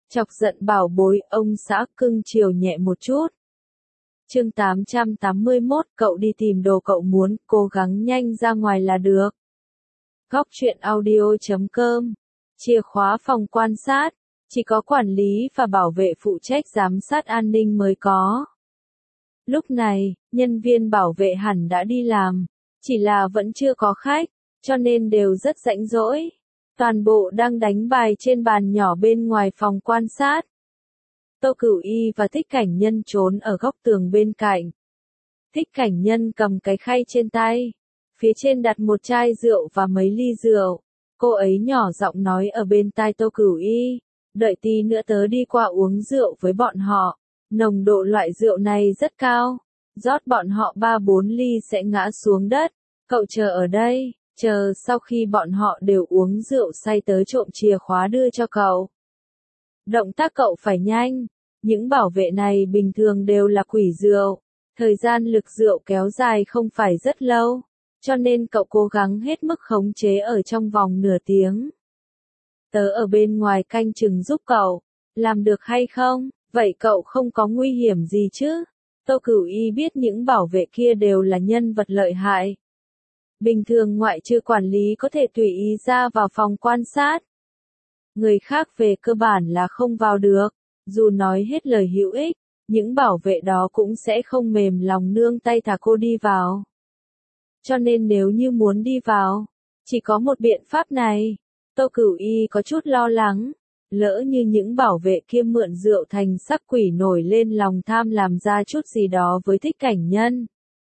Chọc giận bảo bối, ông xã cưng chiều nhẹ một chút. Chương 881, cậu đi tìm đồ cậu muốn, cố gắng nhanh ra ngoài là được. Góc truyện audio.com. Chìa khóa phòng quan sát, chỉ có quản lý và bảo vệ phụ trách giám sát an ninh mới có. Lúc này, nhân viên bảo vệ hẳn đã đi làm, chỉ là vẫn chưa có khách, cho nên đều rất rảnh rỗi. Toàn bộ đang đánh bài trên bàn nhỏ bên ngoài phòng quan sát. Tô Cửu Y và Thích Cảnh Nhân trốn ở góc tường bên cạnh. Thích Cảnh Nhân cầm cái khay trên tay, phía trên đặt một chai rượu và mấy ly rượu. Cô ấy nhỏ giọng nói ở bên tai Tô Cửu Y, đợi tí nữa tớ đi qua uống rượu với bọn họ. Nồng độ loại rượu này rất cao, rót bọn họ 3-4 ly sẽ ngã xuống đất. Cậu chờ ở đây, chờ sau khi bọn họ đều uống rượu say tớ trộm chìa khóa đưa cho cậu. Động tác cậu phải nhanh, những bảo vệ này bình thường đều là quỷ rượu, thời gian lực rượu kéo dài không phải rất lâu, cho nên cậu cố gắng hết mức khống chế ở trong vòng nửa tiếng. Tớ ở bên ngoài canh chừng giúp cậu, làm được hay không? Vậy cậu không có nguy hiểm gì chứ? Tô Cửu Y biết những bảo vệ kia đều là nhân vật lợi hại. Bình thường ngoại trừ quản lý có thể tùy ý ra vào phòng quan sát. Người khác về cơ bản là không vào được, dù nói hết lời hữu ích, những bảo vệ đó cũng sẽ không mềm lòng nương tay thả cô đi vào. Cho nên nếu như muốn đi vào, chỉ có một biện pháp này. Tô Cửu Y có chút lo lắng, lỡ như những bảo vệ kia mượn rượu thành sắc quỷ nổi lên lòng tham làm ra chút gì đó với Thích Cảnh Nhân.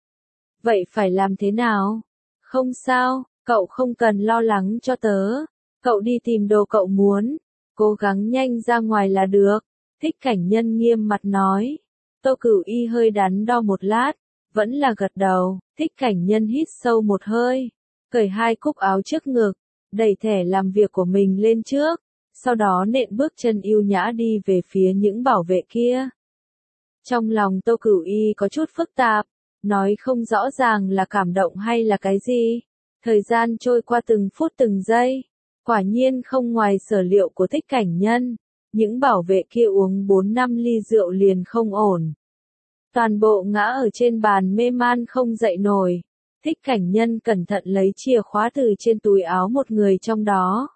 Vậy phải làm thế nào? Không sao, cậu không cần lo lắng cho tớ. Cậu đi tìm đồ cậu muốn, cố gắng nhanh ra ngoài là được. Thích Cảnh Nhân nghiêm mặt nói. Tô Cửu Y hơi đắn đo một lát, vẫn là gật đầu. Thích Cảnh Nhân hít sâu một hơi, cởi 2 cúc áo trước ngực, đẩy thẻ làm việc của mình lên trước, sau đó nện bước chân yêu nhã đi về phía những bảo vệ kia. Trong lòng Tô Cửu Y có chút phức tạp, nói không rõ ràng là cảm động hay là cái gì. Thời gian trôi qua từng phút từng giây, quả nhiên không ngoài sở liệu của Thích Cảnh Nhân, những bảo vệ kia uống 4-5 ly rượu liền không ổn. Toàn bộ ngã ở trên bàn mê man không dậy nổi. Thích Cảnh Nhân cẩn thận lấy chìa khóa từ trên túi áo một người trong đó.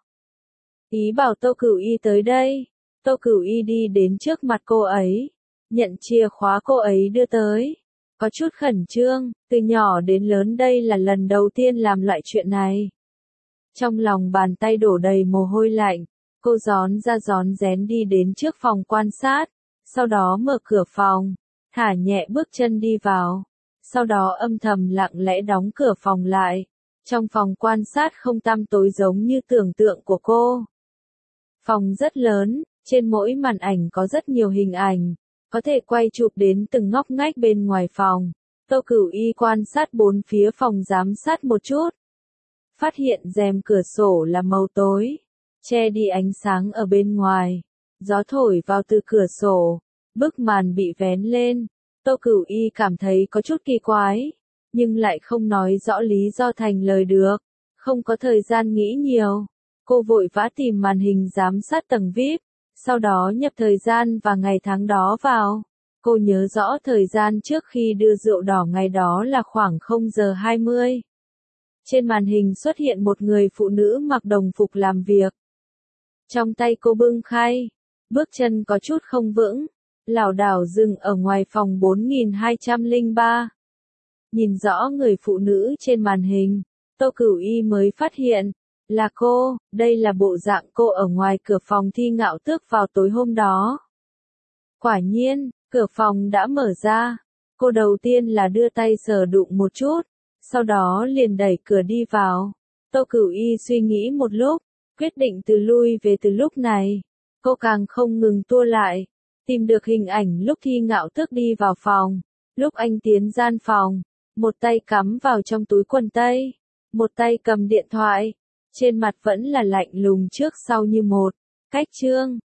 Ý bảo Tô Cửu Y tới đây. Tô Cửu Y đi đến trước mặt cô ấy, nhận chìa khóa cô ấy đưa tới. Có chút khẩn trương, từ nhỏ đến lớn đây là lần đầu tiên làm loại chuyện này. Trong lòng bàn tay đổ đầy mồ hôi lạnh, cô rón ra rón rén đi đến trước phòng quan sát, sau đó mở cửa phòng, thả nhẹ bước chân đi vào, sau đó âm thầm lặng lẽ đóng cửa phòng lại. Trong phòng quan sát không tăm tối giống như tưởng tượng của cô. Phòng rất lớn, trên mỗi màn ảnh có rất nhiều hình ảnh, có thể quay chụp đến từng ngóc ngách bên ngoài phòng. Tô Cửu Y quan sát bốn phía phòng giám sát một chút. Phát hiện rèm cửa sổ là màu tối, che đi ánh sáng ở bên ngoài. Gió thổi vào từ cửa sổ, bức màn bị vén lên. Tô Cửu Y cảm thấy có chút kỳ quái, nhưng lại không nói rõ lý do thành lời được. Không có thời gian nghĩ nhiều, cô vội vã tìm màn hình giám sát tầng VIP, sau đó nhập thời gian và ngày tháng đó vào. Cô nhớ rõ thời gian trước khi đưa rượu đỏ ngày đó là khoảng 0 giờ 20. Trên màn hình xuất hiện một người phụ nữ mặc đồng phục làm việc. Trong tay cô bưng khay, bước chân có chút không vững, lảo đảo dừng ở ngoài phòng 4203. Nhìn rõ người phụ nữ trên màn hình, Tô Cửu Y mới phát hiện, là cô, đây là bộ dạng cô ở ngoài cửa phòng Thi Ngạo Tước vào tối hôm đó. Quả nhiên, cửa phòng đã mở ra, cô đầu tiên là đưa tay sờ đụng một chút, sau đó liền đẩy cửa đi vào. Tô Cửu Y suy nghĩ một lúc, quyết định từ lui về từ lúc này. Cô càng không ngừng tua lại, tìm được hình ảnh lúc Thi Ngạo Tước đi vào phòng. Lúc anh tiến gian phòng, một tay cắm vào trong túi quần tây, một tay cầm điện thoại, trên mặt vẫn là lạnh lùng trước sau như một. Cách chương